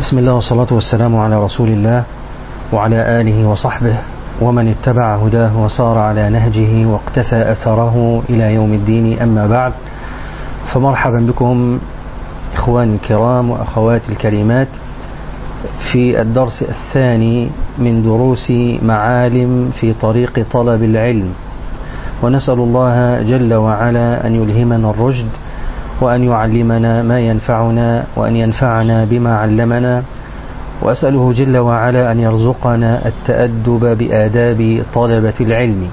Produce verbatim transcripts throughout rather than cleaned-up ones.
بسم الله والصلاة والسلام على رسول الله وعلى آله وصحبه ومن اتبع هداه وصار على نهجه واقتفى أثره إلى يوم الدين. أما بعد، فمرحبا بكم إخواني الكرام وأخواتي الكريمات في الدرس الثاني من دروس معالم في طريق طلب العلم، ونسأل الله جل وعلا أن يلهمنا الرشد وأن يعلمنا ما ينفعنا وأن ينفعنا بما علمنا، وأسأله جل وعلا أن يرزقنا التأدب بآداب طلبة العلم.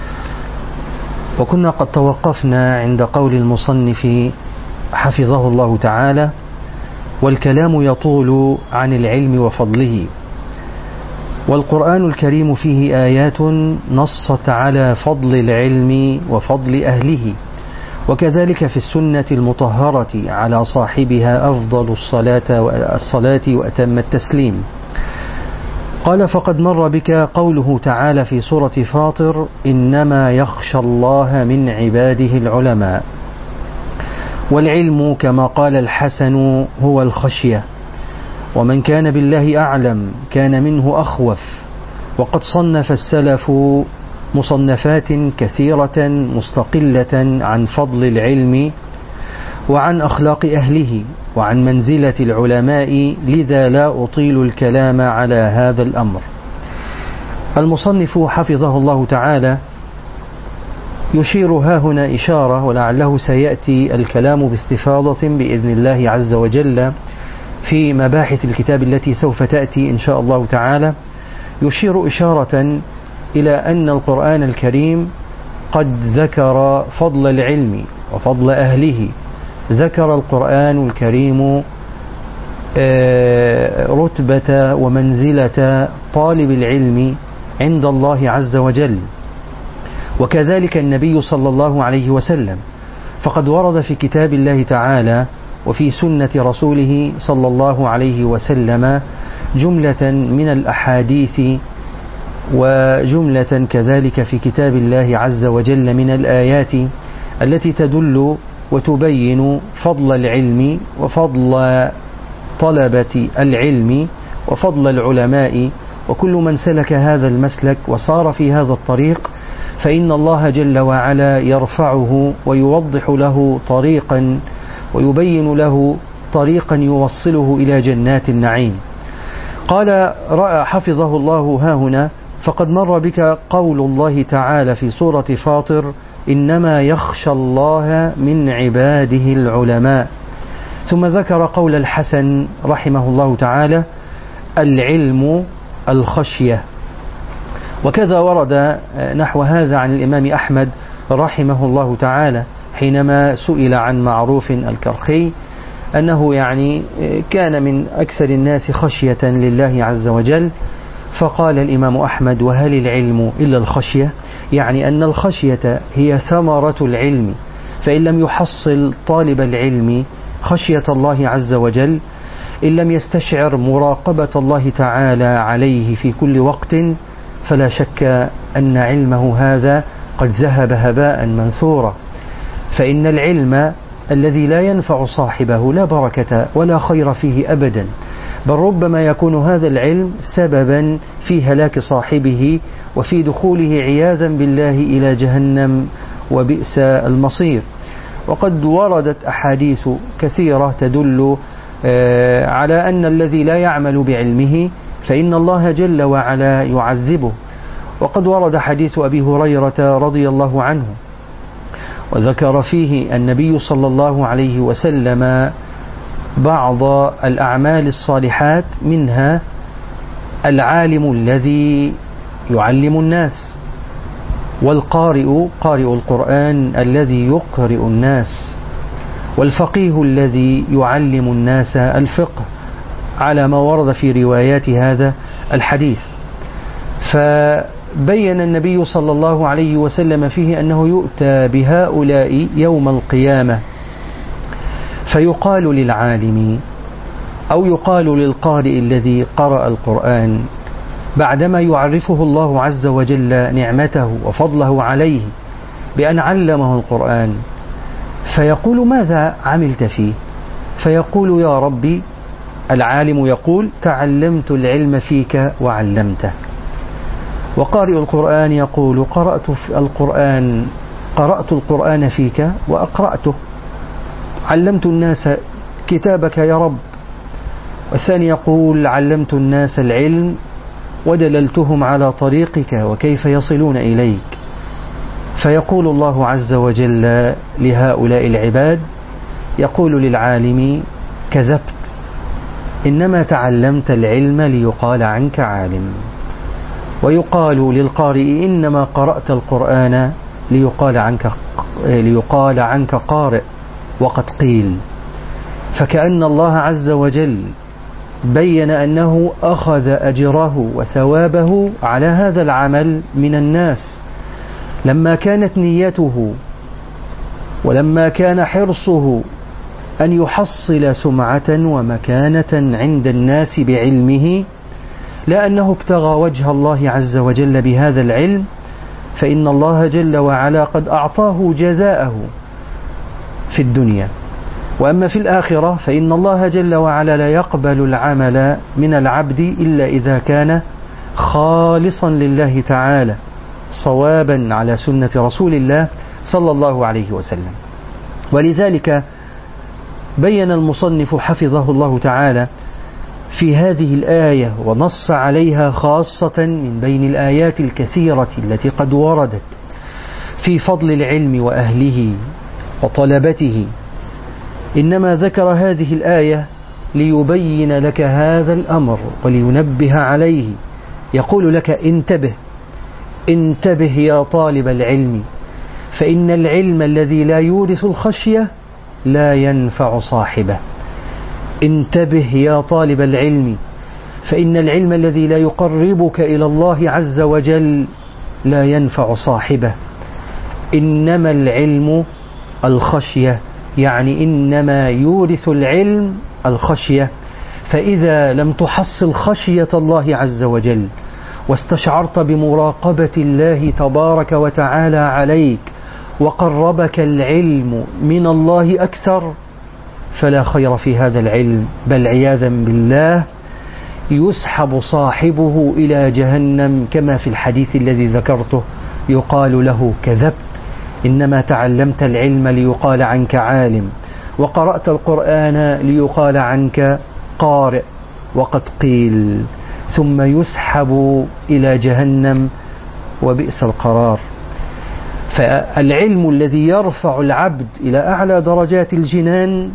وكنا قد توقفنا عند قول المصنف حفظه الله تعالى: والكلام يطول عن العلم وفضله، والقرآن الكريم فيه آيات نصت على فضل العلم وفضل أهله، وكذلك في السنة المطهرة على صاحبها أفضل الصلاة والصلاة وأتم التسليم. قال: فقد مر بك قوله تعالى في سورة فاطر: إنما يخشى الله من عباده العلماء. والعلم كما قال الحسن هو الخشية، ومن كان بالله أعلم كان منه أخوف. وقد صنف السلف مصنفات كثيرة مستقلة عن فضل العلم وعن أخلاق أهله وعن منزلة العلماء، لذا لا أطيل الكلام على هذا الأمر. المصنف حفظه الله تعالى يشير ها هنا إشارة، ولعله سيأتي الكلام باستفاضة بإذن الله عز وجل في مباحث الكتاب التي سوف تأتي إن شاء الله تعالى. يشير إشارة إلى أن القرآن الكريم قد ذكر فضل العلم وفضل أهله. ذكر القرآن الكريم رتبة ومنزلة طالب العلم عند الله عز وجل، وكذلك النبي صلى الله عليه وسلم، فقد ورد في كتاب الله تعالى وفي سنة رسوله صلى الله عليه وسلم جملة من الأحاديث وجملة كذلك في كتاب الله عز وجل من الآيات التي تدل وتبين فضل العلم وفضل طلبة العلم وفضل العلماء، وكل من سلك هذا المسلك وصار في هذا الطريق فإن الله جل وعلا يرفعه ويوضح له طريقا ويبين له طريقا يوصله إلى جنات النعيم. قال رأى حفظه الله ها هنا: فقد مر بك قول الله تعالى في سورة فاطر: إنما يخشى الله من عباده العلماء. ثم ذكر قول الحسن رحمه الله تعالى: العلم الخشية. وكذا ورد نحو هذا عن الإمام أحمد رحمه الله تعالى حينما سئل عن معروف الكرخي أنه يعني كان من أكثر الناس خشية لله عز وجل، فقال الإمام أحمد: وهل العلم إلا الخشية؟ يعني أن الخشية هي ثمرة العلم، فإن لم يحصل طالب العلم خشية الله عز وجل، إن لم يستشعر مراقبة الله تعالى عليه في كل وقت، فلا شك أن علمه هذا قد ذهب هباء منثورا. فإن العلم الذي لا ينفع صاحبه لا بركة ولا خير فيه أبدا، بل ربما يكون هذا العلم سببا في هلاك صاحبه وفي دخوله عياذا بالله إلى جهنم وبئس المصير. وقد وردت أحاديث كثيرة تدل على أن الذي لا يعمل بعلمه فإن الله جل وعلا يعذبه. وقد ورد حديث أبي هريرة رضي الله عنه، وذكر فيه النبي صلى الله عليه وسلم بعض الأعمال الصالحات، منها العالم الذي يعلم الناس، والقارئ قارئ القرآن الذي يقرئ الناس، والفقيه الذي يعلم الناس الفقه، على ما ورد في روايات هذا الحديث. فبين النبي صلى الله عليه وسلم فيه أنه يؤتى بهؤلاء يوم القيامة فيقال للعالم أو يقال للقارئ الذي قرأ القرآن بعدما يعرفه الله عز وجل نعمته وفضله عليه بأن علمه القرآن، فيقول: ماذا عملت فيه؟ فيقول: يا ربي العالم يقول تعلمت العلم فيك وعلمته، وقارئ القرآن يقول قرأت في القرآن قرأت القرآن فيك وأقرأته، علمت الناس كتابك يا رب. والثاني يقول علمت الناس العلم ودللتهم على طريقك وكيف يصلون إليك. فيقول الله عز وجل لهؤلاء العباد، يقول للعالم كذبت، إنما تعلمت العلم ليقال عنك عالم. ويقال للقارئ إنما قرأت القرآن ليقال عنك ليقال عنك قارئ وقد قيل. فكأن الله عز وجل بين أنه أخذ أجره وثوابه على هذا العمل من الناس لما كانت نيته ولما كان حرصه أن يحصل سمعة ومكانة عند الناس بعلمه، لا أنه ابتغى وجه الله عز وجل بهذا العلم، فإن الله جل وعلا قد أعطاه جزاءه في الدنيا. وأما في الآخرة فإن الله جل وعلا لا يقبل العمل من العبد إلا إذا كان خالصا لله تعالى صوابا على سنة رسول الله صلى الله عليه وسلم. ولذلك بين المصنف حفظه الله تعالى في هذه الآية ونص عليها خاصة من بين الآيات الكثيرة التي قد وردت في فضل العلم وأهله وطلبته، إنما ذكر هذه الآية ليبين لك هذا الأمر ولينبه عليه. يقول لك انتبه انتبه يا طالب العلم، فإن العلم الذي لا يورث الخشية لا ينفع صاحبه. انتبه يا طالب العلم، فإن العلم الذي لا يقربك إلى الله عز وجل لا ينفع صاحبه. إنما العلم الخشية، يعني إنما يورث العلم الخشية. فإذا لم تحصل خشية الله عز وجل واستشعرت بمراقبة الله تبارك وتعالى عليك وقربك العلم من الله أكثر، فلا خير في هذا العلم، بل عياذا بالله يسحب صاحبه إلى جهنم، كما في الحديث الذي ذكرته يقال له كذبت، إنما تعلمت العلم ليقال عنك عالم، وقرأت القرآن ليقال عنك قارئ وقد قيل، ثم يسحب إلى جهنم وبئس القرار. فالعلم الذي يرفع العبد إلى أعلى درجات الجنان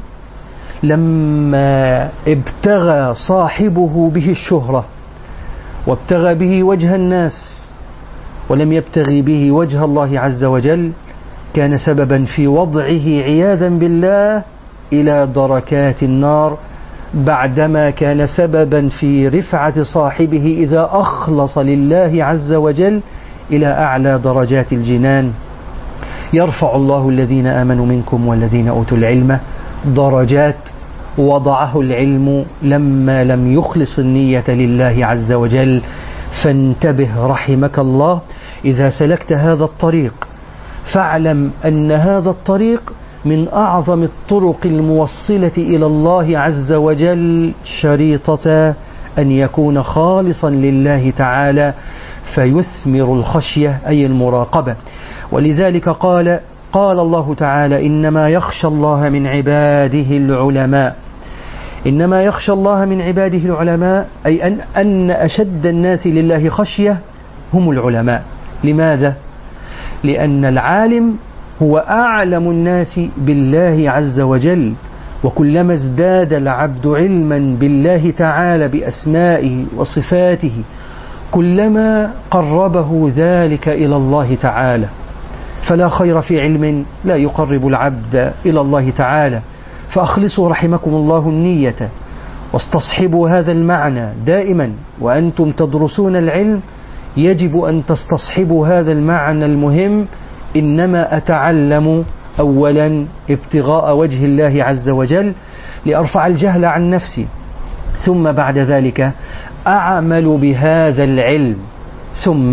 لما ابتغى صاحبه به الشهرة وابتغى به وجه الناس ولم يبتغي به وجه الله عز وجل، كان سببا في وضعه عياذا بالله إلى دركات النار، بعدما كان سببا في رفعة صاحبه إذا أخلص لله عز وجل إلى أعلى درجات الجنان. يرفع الله الذين آمنوا منكم والذين أوتوا العلم درجات، وضعه العلم لما لم يخلص النية لله عز وجل. فانتبه رحمك الله، إذا سلكت هذا الطريق فاعلم أن هذا الطريق من أعظم الطرق الموصلة إلى الله عز وجل، شريطة أن يكون خالصا لله تعالى فيثمر الخشية أي المراقبة. ولذلك قال قال الله تعالى إنما يخشى الله من عباده العلماء. إنما يخشى الله من عباده العلماء أي أن, أن أشد الناس لله خشية هم العلماء. لماذا؟ لأن العالم هو أعلم الناس بالله عز وجل، وكلما ازداد العبد علما بالله تعالى بأسمائه وصفاته كلما قربه ذلك إلى الله تعالى. فلا خير في علم لا يقرب العبد إلى الله تعالى. فأخلصوا رحمكم الله النية واستصحبوا هذا المعنى دائما، وأنتم تدرسون العلم يجب أن تستصحبوا هذا المعنى المهم. إنما أتعلم أولا ابتغاء وجه الله عز وجل لأرفع الجهل عن نفسي، ثم بعد ذلك أعمل بهذا العلم، ثم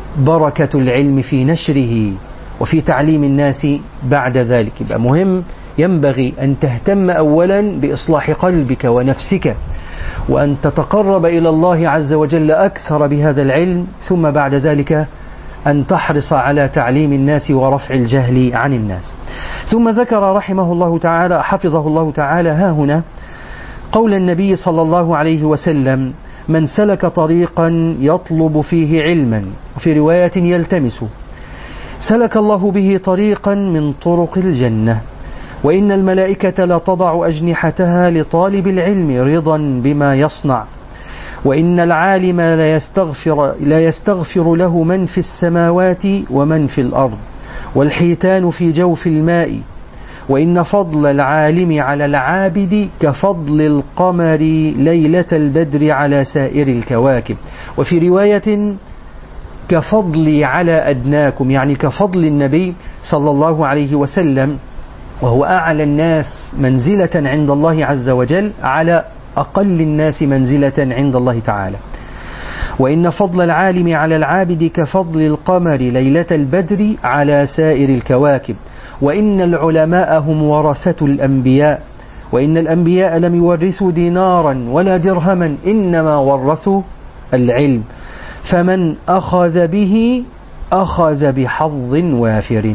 بركة العلم في نشره وفي تعليم الناس بعد ذلك. يبقى مهم ينبغي أن تهتم أولا بإصلاح قلبك ونفسك، وأن تتقرب إلى الله عز وجل أكثر بهذا العلم، ثم بعد ذلك أن تحرص على تعليم الناس ورفع الجهل عن الناس. ثم ذكر رحمه الله تعالى حفظه الله تعالى ها هنا قول النبي صلى الله عليه وسلم: من سلك طريقا يطلب فيه علما، وفي رواية يلتمس، سلك الله به طريقا من طرق الجنة، وإن الملائكة لتضع أجنحتها لطالب العلم رضا بما يصنع، وإن العالم لا يستغفر, لا يستغفر له من في السماوات ومن في الأرض، والحيتان في جوف الماء، وإن فضل العالم على العابد كفضل القمر ليلة البدر على سائر الكواكب، وفي رواية كفضلي على أدناكم، يعني كفضل النبي صلى الله عليه وسلم، وهو أعلى الناس منزلة عند الله عز وجل على أقل الناس منزلة عند الله تعالى. وإن فضل العالم على العابد كفضل القمر ليلة البدر على سائر الكواكب، وإن العلماء هم ورثة الأنبياء، وإن الأنبياء لم يورثوا دينارا ولا درهما، إنما ورثوا العلم، فمن أخذ به أخذ بحظ وافر.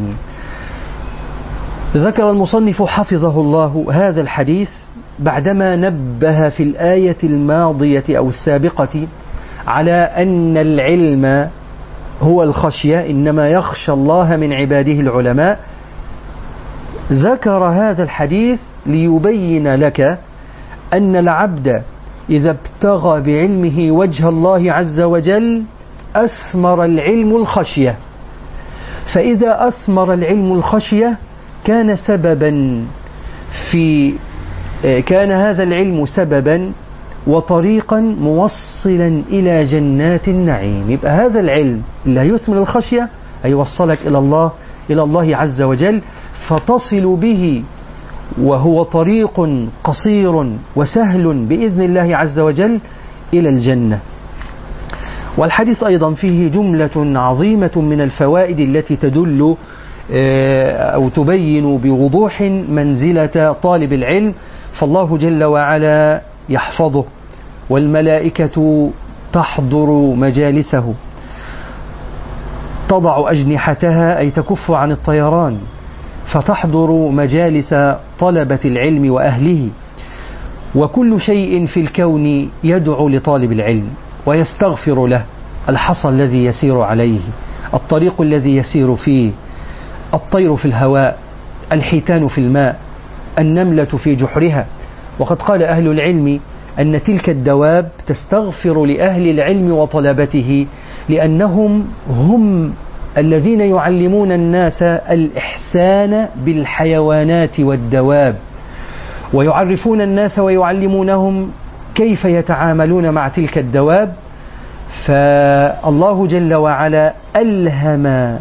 ذكر المصنف حفظه الله هذا الحديث بعدما نبه في الآية الماضية أو السابقة على أن العلم هو الخشية، إنما يخشى الله من عباده العلماء. ذكر هذا الحديث ليبين لك أن العبد إذا ابتغى بعلمه وجه الله عز وجل أثمر العلم الخشية، فإذا أثمر العلم الخشية كان سببا في كان هذا العلم سببا وطريقا موصلا إلى جنات النعيم. يبقى هذا العلم اللي يثمر الخشية أي يوصلك إلى الله إلى الله عز وجل، فتصل به وهو طريق قصير وسهل بإذن الله عز وجل إلى الجنة. والحديث أيضا فيه جملة عظيمة من الفوائد التي تدل أو تبين بوضوح منزلة طالب العلم، فالله جل وعلا يحفظه، والملائكة تحضر مجالسه، تضع أجنحتها أي تكف عن الطيران، فتحضر مجالس طلبة العلم وأهله، وكل شيء في الكون يدعو لطالب العلم ويستغفر له، الحصى الذي يسير عليه، الطريق الذي يسير فيه، الطير في الهواء، الحيتان في الماء، النملة في جحرها. وقد قال أهل العلم أن تلك الدواب تستغفر لأهل العلم وطلبته، لأنهم هم الذين يعلمون الناس الإحسان بالحيوانات والدواب، ويعرفون الناس ويعلمونهم كيف يتعاملون مع تلك الدواب. فالله جل وعلا ألهم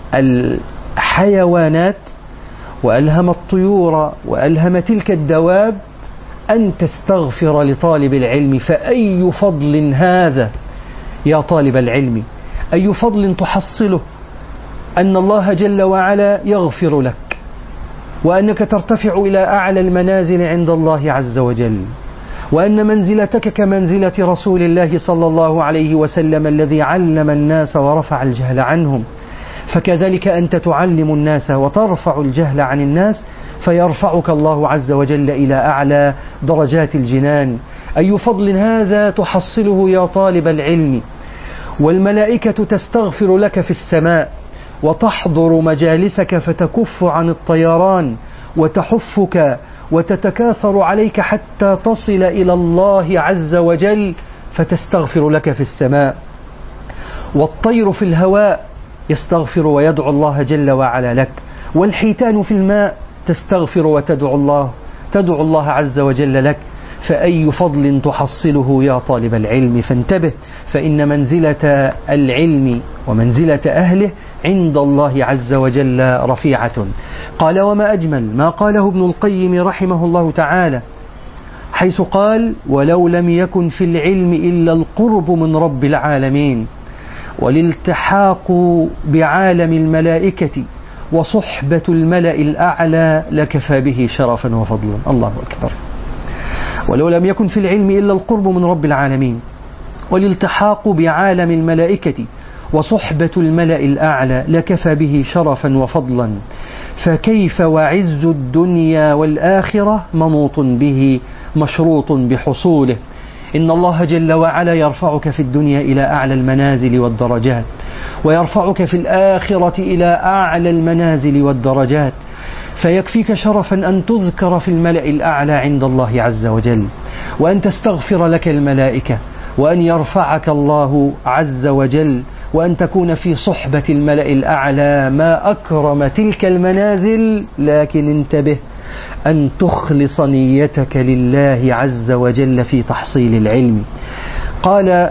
الحيوانات وألهم الطيور وألهم تلك الدواب أن تستغفر لطالب العلم. فأي فضل هذا يا طالب العلم، أي فضل تحصله أن الله جل وعلا يغفر لك، وأنك ترتفع إلى أعلى المنازل عند الله عز وجل، وأن منزلتك كمنزلة رسول الله صلى الله عليه وسلم الذي علم الناس ورفع الجهل عنهم، فكذلك أنت تعلم الناس وترفع الجهل عن الناس، فيرفعك الله عز وجل إلى أعلى درجات الجنان. أي فضل هذا تحصله يا طالب العلم. والملائكة تستغفر لك في السماء وتحضر مجالسك فتكف عن الطيران وتحفك وتتكاثر عليك حتى تصل إلى الله عز وجل فتستغفر لك في السماء. والطير في الهواء يستغفر ويدعو الله جل وعلا لك، والحيتان في الماء تستغفر وتدعو الله تدعو الله عز وجل لك. فأي فضل تحصله يا طالب العلم، فانتبه، فإن منزلة العلم ومنزلة أهله عند الله عز وجل رفيعة. قال: وما أجمل ما قاله ابن القيم رحمه الله تعالى، حيث قال: ولو لم يكن في العلم إلا القرب من رب العالمين والالتحاق بعالم الملائكة وصحبة الملأ الأعلى لكفى به شرفا وفضلا. الله أكبر. ولو لم يكن في العلم إلا القرب من رب العالمين والالتحاق بعالم الملائكة وصحبة الملأ الأعلى لكفى به شرفا وفضلا، فكيف وعز الدنيا والآخرة منوط به مشروط بحصوله. إن الله جل وعلا يرفعك في الدنيا إلى أعلى المنازل والدرجات، ويرفعك في الآخرة إلى أعلى المنازل والدرجات، فيكفيك شرفا أن تذكر في الملأ الأعلى عند الله عز وجل، وأن تستغفر لك الملائكة، وأن يرفعك الله عز وجل، وأن تكون في صحبة الملأ الأعلى. ما أكرم تلك المنازل، لكن انتبه أن تخلص نيتك لله عز وجل في تحصيل العلم. قال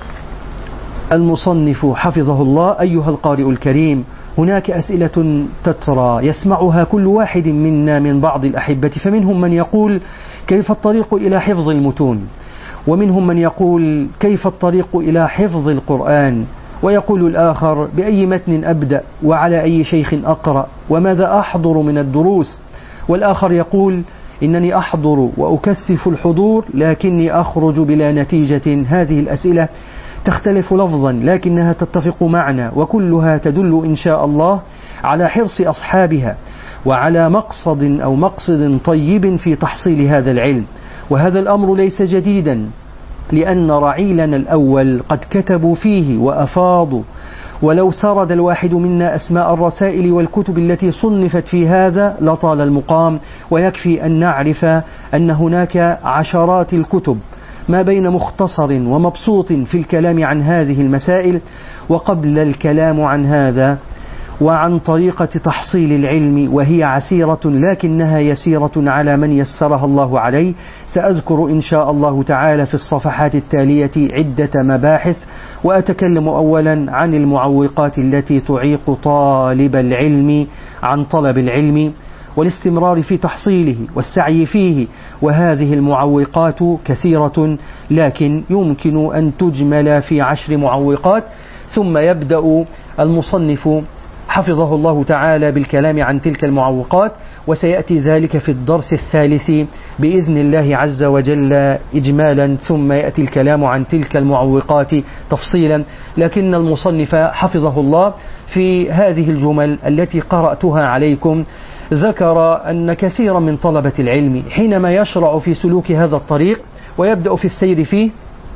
المصنف حفظه الله: أيها القارئ الكريم، هناك أسئلة تترى يسمعها كل واحد منا من بعض الأحبة، فمنهم من يقول: كيف الطريق إلى حفظ المتون؟ ومنهم من يقول: كيف الطريق إلى حفظ القرآن؟ ويقول الآخر: بأي متن أبدأ؟ وعلى أي شيخ أقرأ؟ وماذا أحضر من الدروس؟ والآخر يقول: إنني أحضر وأكثف الحضور لكني أخرج بلا نتيجة. هذه الأسئلة تختلف لفظا لكنها تتفق معنا، وكلها تدل إن شاء الله على حرص أصحابها وعلى مقصد أو مقصد طيب في تحصيل هذا العلم. وهذا الأمر ليس جديدا، لأن رعيلنا الأول قد كتبوا فيه وأفاضوا، ولو سرد الواحد منا أسماء الرسائل والكتب التي صنفت في هذا لطال المقام، ويكفي أن نعرف أن هناك عشرات الكتب ما بين مختصر ومبسوط في الكلام عن هذه المسائل. وقبل الكلام عن هذا وعن طريقة تحصيل العلم، وهي عسيرة لكنها يسيرة على من يسرها الله عليه، سأذكر إن شاء الله تعالى في الصفحات التالية عدة مباحث. وأتكلم أولا عن المعوقات التي تعيق طالب العلم عن طلب العلم والاستمرار في تحصيله والسعي فيه. وهذه المعوقات كثيرة، لكن يمكن أن تجمل في عشر معوقات. ثم يبدأ المصنف حفظه الله تعالى بالكلام عن تلك المعوقات، وسيأتي ذلك في الدرس الثالث بإذن الله عز وجل إجمالا، ثم يأتي الكلام عن تلك المعوقات تفصيلا. لكن المصنف حفظه الله في هذه الجمل التي قرأتها عليكم ذكر أن كثيرا من طلبة العلم حينما يشرع في سلوك هذا الطريق ويبدأ في السير فيه،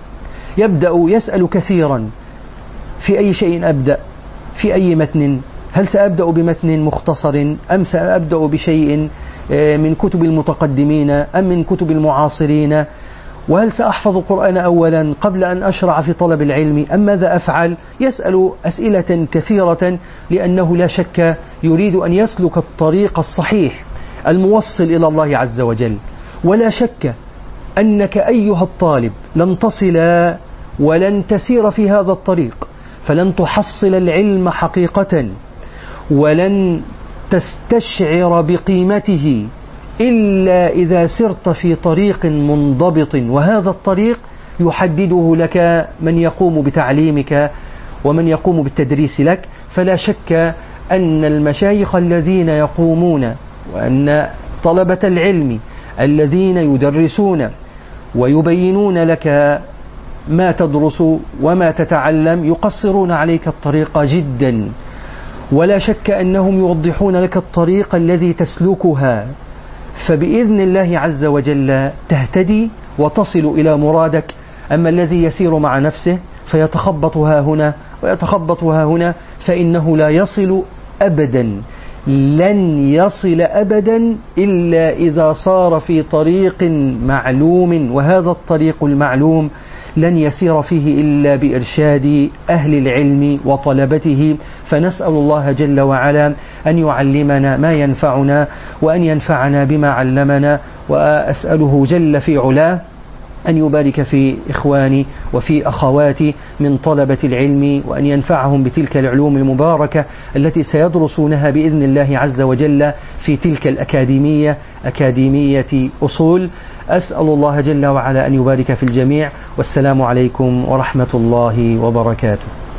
يبدأ يسأل كثيرا: في أي شيء أبدأ؟ في أي متن؟ هل سأبدأ بمتن مختصر أم سأبدأ بشيء من كتب المتقدمين أم من كتب المعاصرين؟ وهل سأحفظ القرآن أولا قبل أن أشرع في طلب العلم أم ماذا أفعل؟ يسأل أسئلة كثيرة، لأنه لا شك يريد أن يسلك الطريق الصحيح الموصل إلى الله عز وجل. ولا شك أنك أيها الطالب لن تصل ولن تسير في هذا الطريق، فلن تحصل العلم حقيقة ولن تستشعر بقيمته إلا إذا سرت في طريق منضبط، وهذا الطريق يحدده لك من يقوم بتعليمك ومن يقوم بالتدريس لك. فلا شك أن المشايخ الذين يقومون وأن طلبة العلم الذين يدرسون ويبينون لك ما تدرس وما تتعلم يقصرون عليك الطريق جدا، ولا شك أنهم يوضحون لك الطريق الذي تسلكها، فبإذن الله عز وجل تهتدي وتصل إلى مرادك. أما الذي يسير مع نفسه فيتخبط ها هنا ويتخبط ها هنا فإنه لا يصل أبدا، لن يصل أبدا إلا إذا صار في طريق معلوم، وهذا الطريق المعلوم لن يسير فيه إلا بإرشاد أهل العلم وطلبته. فنسأل الله جل وعلا أن يعلمنا ما ينفعنا وأن ينفعنا بما علمنا، وأسأله جل في علاه أن يبارك في إخواني وفي أخواتي من طلبة العلم، وأن ينفعهم بتلك العلوم المباركة التي سيدرسونها بإذن الله عز وجل في تلك الأكاديمية، أكاديمية أصول. أسأل الله جل وعلا أن يبارك في الجميع، والسلام عليكم ورحمة الله وبركاته.